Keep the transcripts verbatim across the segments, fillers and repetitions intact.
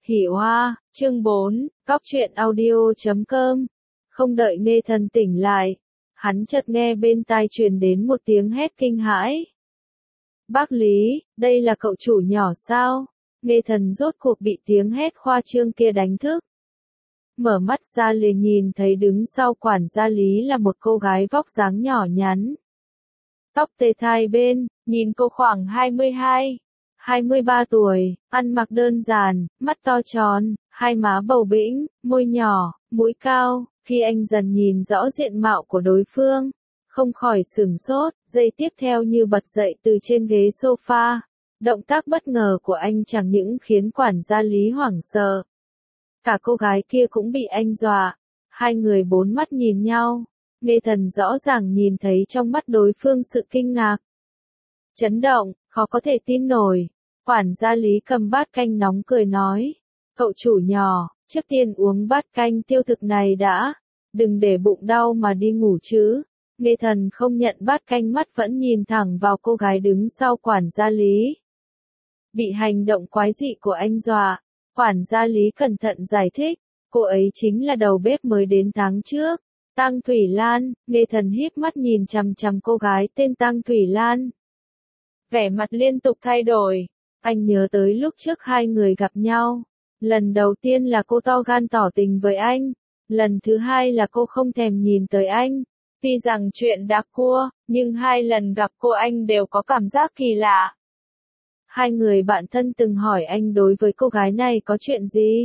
Hỉ Hoa, chương bốn, cóc truyện audio chấm com. Không đợi Nghê Thần tỉnh lại, hắn chợt nghe bên tai truyền đến một tiếng hét kinh hãi. Bác Lý, đây là cậu chủ nhỏ sao? Nghê Thần rốt cuộc bị tiếng hét khoa trương kia đánh thức. Mở mắt ra liền nhìn thấy đứng sau quản gia Lý là một cô gái vóc dáng nhỏ nhắn. Tóc tê thai bên, nhìn cô khoảng hai mươi hai, hai mươi ba tuổi, ăn mặc đơn giản, mắt to tròn, hai má bầu bĩnh, môi nhỏ, mũi cao. Khi anh dần nhìn rõ diện mạo của đối phương, không khỏi sửng sốt, giây tiếp theo như bật dậy từ trên ghế sofa. Động tác bất ngờ của anh chẳng những khiến quản gia Lý hoảng sợ. Cả cô gái kia cũng bị anh dọa, hai người bốn mắt nhìn nhau. Nghê Thần rõ ràng nhìn thấy trong mắt đối phương sự kinh ngạc, chấn động, khó có thể tin nổi. Quản gia Lý cầm bát canh nóng cười nói, cậu chủ nhỏ, trước tiên uống bát canh tiêu thực này đã, đừng để bụng đau mà đi ngủ chứ. Nghê Thần không nhận bát canh, mắt vẫn nhìn thẳng vào cô gái đứng sau quản gia Lý. Bị hành động quái dị của anh dọa, quản gia Lý cẩn thận giải thích, cô ấy chính là đầu bếp mới đến tháng trước, Tăng Thủy Lan. Nghê Thần híp mắt nhìn chằm chằm cô gái tên Tăng Thủy Lan. Vẻ mặt liên tục thay đổi, anh nhớ tới lúc trước hai người gặp nhau. Lần đầu tiên là cô to gan tỏ tình với anh, lần thứ hai là cô không thèm nhìn tới anh. Tuy rằng chuyện đã cua, nhưng hai lần gặp cô anh đều có cảm giác kỳ lạ. Hai người bạn thân từng hỏi anh đối với cô gái này có chuyện gì.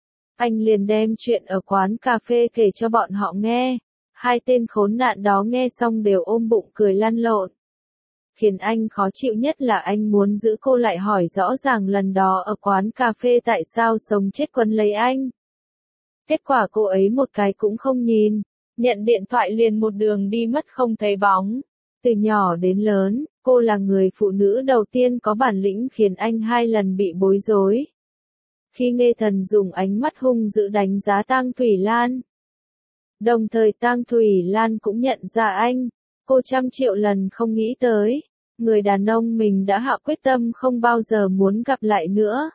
Anh liền đem chuyện ở quán cà phê kể cho bọn họ nghe. Hai tên khốn nạn đó nghe xong đều ôm bụng cười lăn lộn. Khiến anh khó chịu nhất là anh muốn giữ cô lại hỏi rõ ràng lần đó ở quán cà phê tại sao sống chết quấn lấy anh. Kết quả cô ấy một cái cũng không nhìn, nhận điện thoại liền một đường đi mất không thấy bóng. Từ nhỏ đến lớn, cô là người phụ nữ đầu tiên có bản lĩnh khiến anh hai lần bị bối rối. Khi Nghê Thần dùng ánh mắt hung dữ đánh giá Tăng Thủy Lan, đồng thời Tăng Thủy Lan cũng nhận ra anh, cô trăm triệu lần không nghĩ tới, người đàn ông mình đã hạ quyết tâm không bao giờ muốn gặp lại nữa.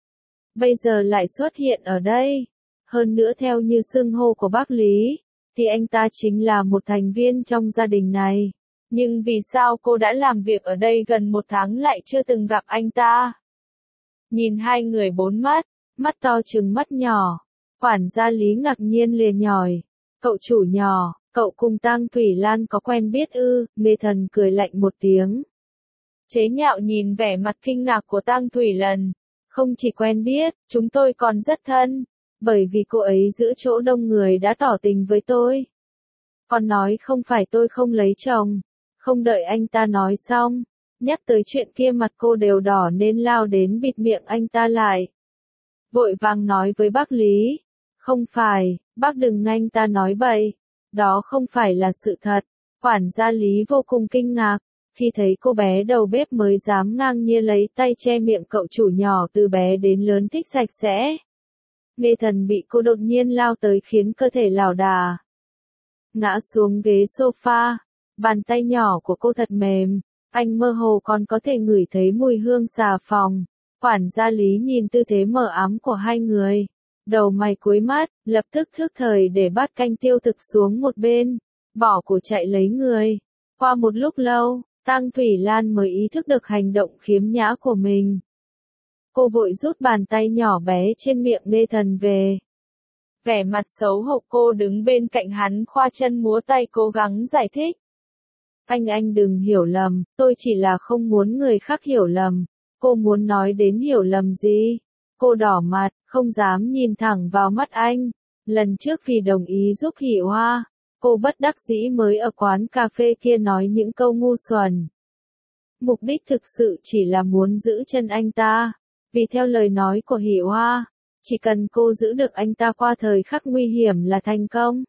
Bây giờ lại xuất hiện ở đây, hơn nữa theo như xưng hô của bác Lý, thì anh ta chính là một thành viên trong gia đình này. Nhưng vì sao cô đã làm việc ở đây gần một tháng lại chưa từng gặp anh ta? Nhìn hai người bốn mắt, mắt to trừng mắt nhỏ, quản gia Lý ngạc nhiên liền nhỏi, cậu chủ nhỏ, cậu cùng Tăng Thủy Lan có quen biết ư? Nghê Thần cười lạnh một tiếng, chế nhạo nhìn vẻ mặt kinh ngạc của Tăng Thủy Lan. Không chỉ quen biết, chúng tôi còn rất thân, bởi vì cô ấy giữa chỗ đông người đã tỏ tình với tôi. Còn nói không phải tôi không lấy chồng. Không đợi anh ta nói xong, nhắc tới chuyện kia mặt cô đều đỏ nên lao đến bịt miệng anh ta lại. Vội vàng nói với bác Lý, không phải, bác đừng anh ta nói bậy, đó không phải là sự thật. Quản gia Lý vô cùng kinh ngạc, khi thấy cô bé đầu bếp mới dám ngang nhiên lấy tay che miệng cậu chủ nhỏ từ bé đến lớn thích sạch sẽ. Nghê Thần bị cô đột nhiên lao tới khiến cơ thể lảo đà, ngã xuống ghế sofa. Bàn tay nhỏ của cô thật mềm, anh mơ hồ còn có thể ngửi thấy mùi hương xà phòng. Quản gia Lý nhìn tư thế mờ ám của hai người, đầu mày cúi mắt, lập tức thức thời để bát canh tiêu thực xuống một bên, bỏ của chạy lấy người. Qua một lúc lâu, Tăng Thủy Lan mới ý thức được hành động khiếm nhã của mình. Cô vội rút bàn tay nhỏ bé trên miệng Nghê Thần về. Vẻ mặt xấu hổ cô đứng bên cạnh hắn khoa chân múa tay cố gắng giải thích. Anh anh đừng hiểu lầm, tôi chỉ là không muốn người khác hiểu lầm. Cô muốn nói đến hiểu lầm gì? Cô đỏ mặt, không dám nhìn thẳng vào mắt anh. Lần trước vì đồng ý giúp Hỉ Hoa, cô bất đắc dĩ mới ở quán cà phê kia nói những câu ngu xuẩn. Mục đích thực sự chỉ là muốn giữ chân anh ta. Vì theo lời nói của Hỉ Hoa, chỉ cần cô giữ được anh ta qua thời khắc nguy hiểm là thành công.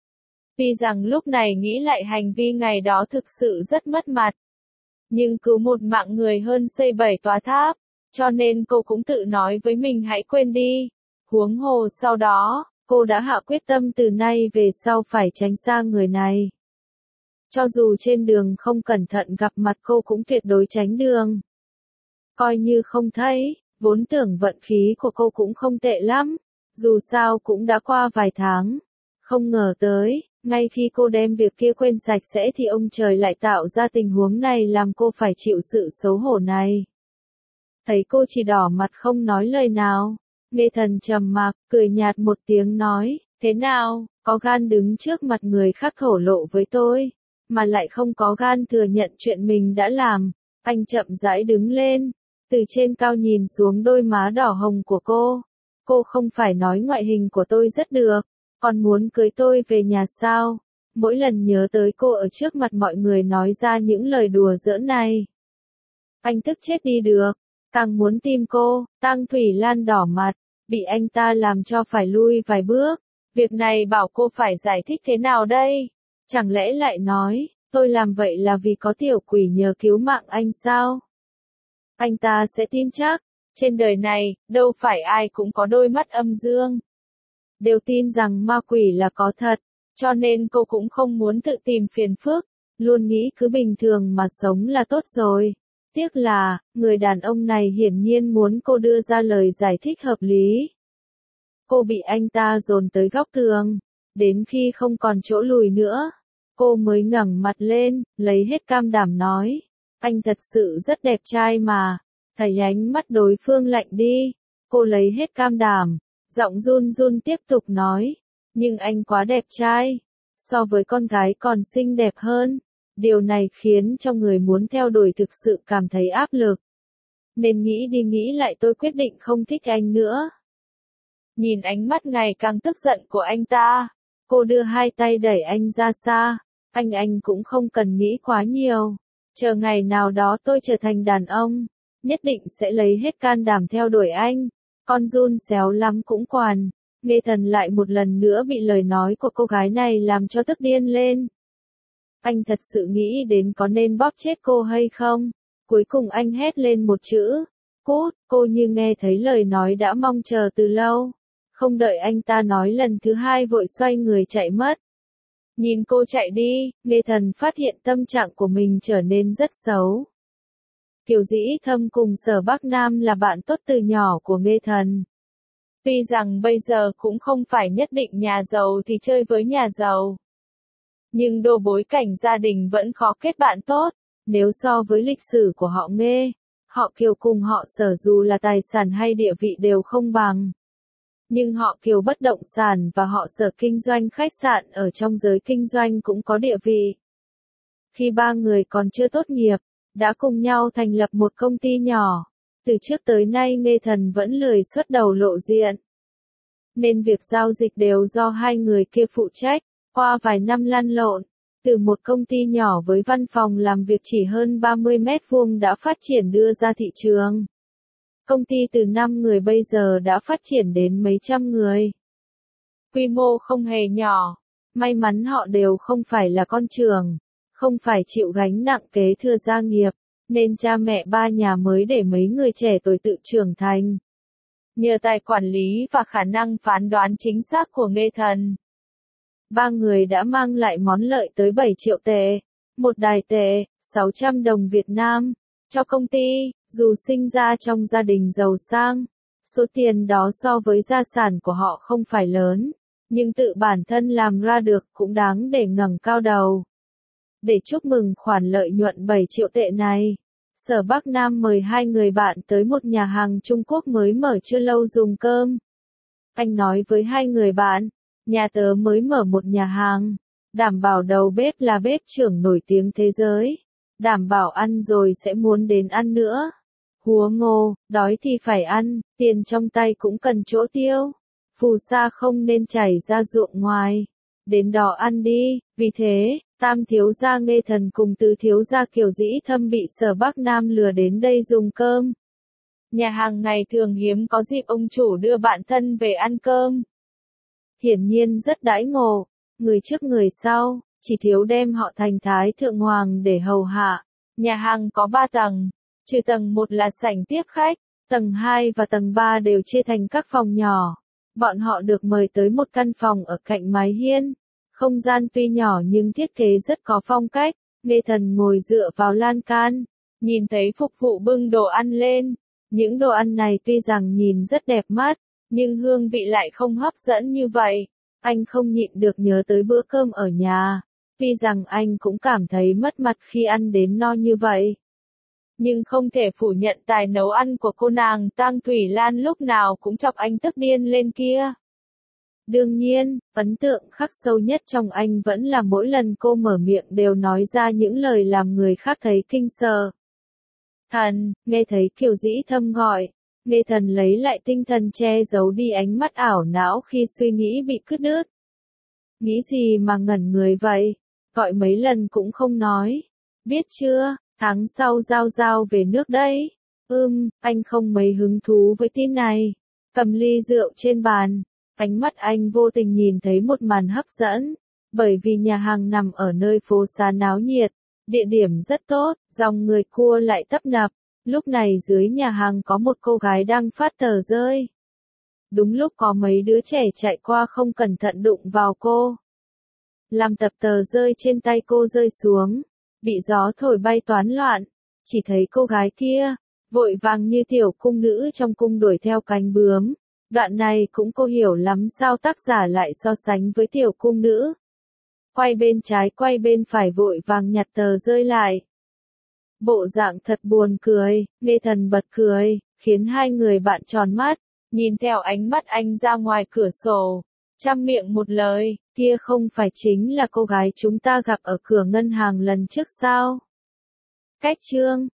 Tuy rằng lúc này nghĩ lại hành vi ngày đó thực sự rất mất mặt. Nhưng cứu một mạng người hơn xây bảy tòa tháp, cho nên cô cũng tự nói với mình hãy quên đi. Huống hồ sau đó, cô đã hạ quyết tâm từ nay về sau phải tránh xa người này. Cho dù trên đường không cẩn thận gặp mặt cô cũng tuyệt đối tránh đường. Coi như không thấy, Vốn tưởng vận khí của cô cũng không tệ lắm, dù sao cũng đã qua vài tháng. Không ngờ tới, ngay khi cô đem việc kia quên sạch sẽ thì ông trời lại tạo ra tình huống này làm cô phải chịu sự xấu hổ này. Thấy cô chỉ đỏ mặt không nói lời nào, Nghe Thần trầm mặc, cười nhạt một tiếng nói, thế nào, có gan đứng trước mặt người khác thổ lộ với tôi, mà lại không có gan thừa nhận chuyện mình đã làm. Anh chậm rãi đứng lên, từ trên cao nhìn xuống đôi má đỏ hồng của cô. Cô không phải nói ngoại hình của tôi rất được, còn muốn cưới tôi về nhà sao? Mỗi lần nhớ tới cô ở trước mặt mọi người nói ra những lời đùa giỡn này, anh tức chết đi được, càng muốn tìm cô. Tang Thủy Lan đỏ mặt, bị anh ta làm cho phải lui vài bước. Việc này bảo cô phải giải thích thế nào đây? Chẳng lẽ lại nói, tôi làm vậy là vì có tiểu quỷ nhờ cứu mạng anh sao? Anh ta sẽ tin chắc, trên đời này, đâu phải ai cũng có đôi mắt âm dương. Đều tin rằng ma quỷ là có thật, cho nên cô cũng không muốn tự tìm phiền phức, luôn nghĩ cứ bình thường mà sống là tốt rồi. Tiếc là, người đàn ông này hiển nhiên muốn cô đưa ra lời giải thích hợp lý. Cô bị anh ta dồn tới góc tường, đến khi không còn chỗ lùi nữa, cô mới ngẩng mặt lên, lấy hết can đảm nói, anh thật sự rất đẹp trai mà. Thấy ánh mắt đối phương lạnh đi, cô lấy hết can đảm, giọng run run tiếp tục nói, nhưng anh quá đẹp trai, so với con gái còn xinh đẹp hơn. Điều này khiến cho người muốn theo đuổi thực sự cảm thấy áp lực. Nên nghĩ đi nghĩ lại tôi quyết định không thích anh nữa. Nhìn ánh mắt ngày càng tức giận của anh ta, cô đưa hai tay đẩy anh ra xa. Anh anh cũng không cần nghĩ quá nhiều. Chờ ngày nào đó tôi trở thành đàn ông, nhất định sẽ lấy hết can đảm theo đuổi anh. Con run xéo lắm cũng quản. Nghe Thần lại một lần nữa bị lời nói của cô gái này làm cho tức điên lên. Anh thật sự nghĩ đến có nên bóp chết cô hay không? Cuối cùng anh hét lên một chữ, cút. Cô như nghe thấy lời nói đã mong chờ từ lâu. Không đợi anh ta nói lần thứ hai vội xoay người chạy mất. Nhìn cô chạy đi, Nghe Thần phát hiện tâm trạng của mình trở nên rất xấu. Kiều Dĩ Thâm cùng Sở Bắc Nam là bạn tốt từ nhỏ của Nghe Thần. Tuy rằng bây giờ cũng không phải nhất định nhà giàu thì chơi với nhà giàu, nhưng đồ bối cảnh gia đình vẫn khó kết bạn tốt. Nếu so với lịch sử của họ Nghe, họ Kiều cùng họ Sở dù là tài sản hay địa vị đều không bằng. Nhưng họ Kiều bất động sản và họ Sở kinh doanh khách sạn ở trong giới kinh doanh cũng có địa vị. Khi ba người còn chưa tốt nghiệp, đã cùng nhau thành lập một công ty nhỏ. Từ trước tới nay Nghe Thần vẫn lười xuất đầu lộ diện, nên việc giao dịch đều do hai người kia phụ trách. Qua vài năm lăn lộn, từ một công ty nhỏ với văn phòng làm việc chỉ hơn ba mươi mét vuông đã phát triển đưa ra thị trường. Công ty từ năm người bây giờ đã phát triển đến mấy trăm người. Quy mô không hề nhỏ. May mắn họ đều không phải là con trưởng, không phải chịu gánh nặng kế thừa gia nghiệp, nên cha mẹ ba nhà mới để mấy người trẻ tuổi tự trưởng thành. Nhờ tài quản lý và khả năng phán đoán chính xác của Nghe Thần, ba người đã mang lại món lợi tới bảy triệu tệ, một đài tệ, sáu trăm đồng Việt Nam, cho công ty. Dù sinh ra trong gia đình giàu sang, số tiền đó so với gia sản của họ không phải lớn, nhưng tự bản thân làm ra được cũng đáng để ngẩng cao đầu. Để chúc mừng khoản lợi nhuận bảy triệu tệ này, Sở Bắc Nam mời hai người bạn tới một nhà hàng Trung Quốc mới mở chưa lâu dùng cơm. Anh nói với hai người bạn, nhà tớ mới mở một nhà hàng, đảm bảo đầu bếp là bếp trưởng nổi tiếng thế giới, đảm bảo ăn rồi sẽ muốn đến ăn nữa. Húa ngô, đói thì phải ăn, tiền trong tay cũng cần chỗ tiêu. Phù sa không nên chảy ra ruộng ngoài. Đến đó ăn đi. Vì thế, Tam thiếu gia Nghe Thần cùng Tứ thiếu gia Kiều Dĩ Thâm bị Sở Bắc Nam lừa đến đây dùng cơm. Nhà hàng ngày thường hiếm có dịp ông chủ đưa bạn thân về ăn cơm. Hiển nhiên rất đãi ngộ, người trước người sau, chỉ thiếu đem họ thành thái thượng hoàng để hầu hạ. Nhà hàng có ba tầng, trừ tầng một là sảnh tiếp khách, tầng hai và tầng ba đều chia thành các phòng nhỏ. Bọn họ được mời tới một căn phòng ở cạnh mái hiên. Không gian tuy nhỏ nhưng thiết kế rất có phong cách. Nghe Thần ngồi dựa vào lan can, nhìn thấy phục vụ bưng đồ ăn lên, Những đồ ăn này tuy rằng nhìn rất đẹp mắt, nhưng hương vị lại không hấp dẫn như vậy. Anh không nhịn được nhớ tới bữa cơm ở nhà. Tuy rằng anh cũng cảm thấy mất mặt khi ăn đến no như vậy. Nhưng không thể phủ nhận tài nấu ăn của cô nàng Tang Thủy Lan lúc nào cũng chọc anh tức điên lên kia. Đương nhiên, ấn tượng khắc sâu nhất trong anh vẫn là mỗi lần cô mở miệng đều nói ra những lời làm người khác thấy kinh sợ. Thần, nghe thấy Kiều Dĩ Thâm gọi, Nghe Thần lấy lại tinh thần che giấu đi ánh mắt ảo não khi suy nghĩ bị cắt đứt. Nghĩ gì mà ngẩn người vậy? Gọi mấy lần cũng không nói. Biết chưa, tháng sau Giao Giao về nước đấy. Ừm, anh không mấy hứng thú với tin này. Cầm ly rượu trên bàn, ánh mắt anh vô tình nhìn thấy một màn hấp dẫn. Bởi vì nhà hàng nằm ở nơi phố xá náo nhiệt, địa điểm rất tốt, dòng người cua lại tấp nập. Lúc này dưới nhà hàng có một cô gái đang phát tờ rơi. Đúng lúc có mấy đứa trẻ chạy qua không cẩn thận đụng vào cô. Làm tập tờ rơi trên tay cô rơi xuống, bị gió thổi bay toán loạn. Chỉ thấy cô gái kia, vội vàng như tiểu cung nữ trong cung đuổi theo cánh bướm. Đoạn này cũng cô hiểu lắm sao tác giả lại so sánh với tiểu cung nữ. Quay bên trái quay bên phải vội vàng nhặt tờ rơi lại. Bộ dạng thật buồn cười, Nghe Thần bật cười, khiến hai người bạn tròn mắt, nhìn theo ánh mắt anh ra ngoài cửa sổ, trăm miệng một lời, kia không phải chính là cô gái chúng ta gặp ở cửa ngân hàng lần trước sao? Cách chương